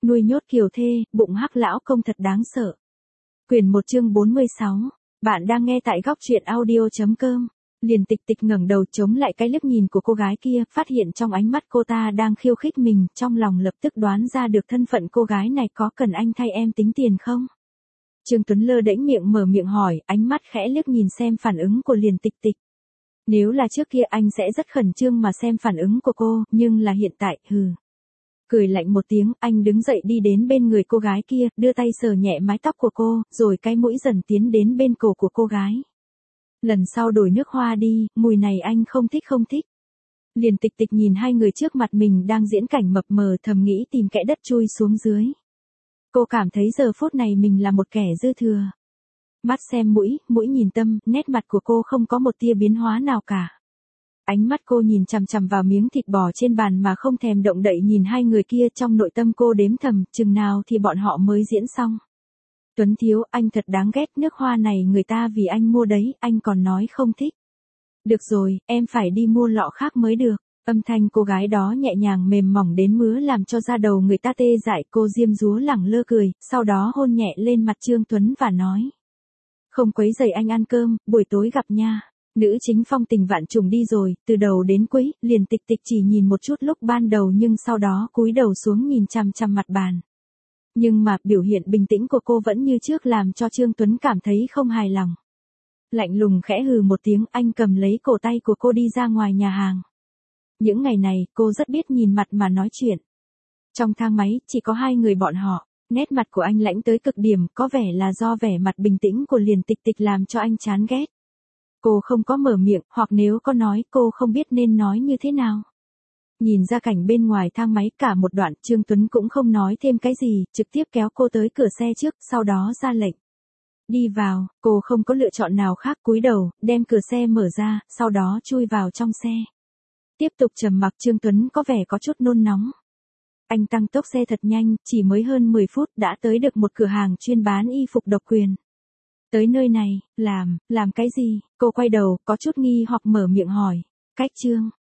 Nuôi nhốt kiều thê, bụng hắc lão công thật đáng sợ. Quyển 1 chương 46. Bạn đang nghe tại góc truyện audio.com. Liền Tịch Tịch ngẩng đầu chống lại cái liếc nhìn của cô gái kia, phát hiện trong ánh mắt cô ta đang khiêu khích mình, trong lòng lập tức đoán ra được thân phận cô gái này. Có cần anh thay em tính tiền không? Trương Tuấn lơ đễnh miệng mở miệng hỏi, ánh mắt khẽ liếc nhìn xem phản ứng của Liền Tịch Tịch. Nếu là trước kia anh sẽ rất khẩn trương mà xem phản ứng của cô, nhưng là hiện tại, Cười lạnh một tiếng, anh đứng dậy đi đến bên người cô gái kia, đưa tay sờ nhẹ mái tóc của cô, rồi cái mũi dần tiến đến bên cổ của cô gái. Lần sau đổi nước hoa đi, mùi này anh không thích. Liền Tịch Tịch nhìn hai người trước mặt mình đang diễn cảnh mập mờ, thầm nghĩ tìm kẽ đất chui xuống dưới. Cô cảm thấy giờ phút này mình là một kẻ dư thừa. Mắt xem mũi, mũi nhìn tâm, nét mặt của cô không có một tia biến hóa nào cả. Ánh mắt cô nhìn chằm chằm vào miếng thịt bò trên bàn mà không thèm động đậy nhìn hai người kia, trong nội tâm cô đếm thầm, chừng nào thì bọn họ mới diễn xong. Tuấn thiếu, anh thật đáng ghét, nước hoa này người ta vì anh mua đấy, anh còn nói không thích. Được rồi, em phải đi mua lọ khác mới được. Âm thanh cô gái đó nhẹ nhàng mềm mỏng đến mứa làm cho da đầu người ta tê dại. Cô diêm dúa lẳng lơ cười, sau đó hôn nhẹ lên mặt Trương Tuấn và nói. Không quấy rầy anh ăn cơm, buổi tối gặp nha. Nữ chính phong tình vạn trùng đi rồi, từ đầu đến cuối, Liền Tịch Tịch chỉ nhìn một chút lúc ban đầu nhưng sau đó cúi đầu xuống nhìn chằm chằm mặt bàn. Nhưng mà biểu hiện bình tĩnh của cô vẫn như trước làm cho Trương Tuấn cảm thấy không hài lòng. Lạnh lùng khẽ hừ một tiếng, anh cầm lấy cổ tay của cô đi ra ngoài nhà hàng. Những ngày này, cô rất biết nhìn mặt mà nói chuyện. Trong thang máy, chỉ có hai người bọn họ, nét mặt của anh lãnh tới cực điểm, có vẻ là do vẻ mặt bình tĩnh của Liền Tịch Tịch làm cho anh chán ghét. Cô không có mở miệng, hoặc nếu có nói cô không biết nên nói như thế nào. Nhìn ra cảnh bên ngoài thang máy cả một đoạn, Trương Tuấn cũng không nói thêm cái gì, trực tiếp kéo cô tới cửa xe trước, sau đó ra lệnh. Đi vào, cô không có lựa chọn nào khác, cúi đầu, đem cửa xe mở ra, sau đó chui vào trong xe. Tiếp tục trầm mặc. Trương Tuấn có vẻ có chút nôn nóng. Anh tăng tốc xe thật nhanh, chỉ mới hơn 10 phút đã tới được một cửa hàng chuyên bán y phục độc quyền. Tới nơi này, làm cái gì? Cô quay đầu, có chút nghi hoặc mở miệng hỏi. Cách Trương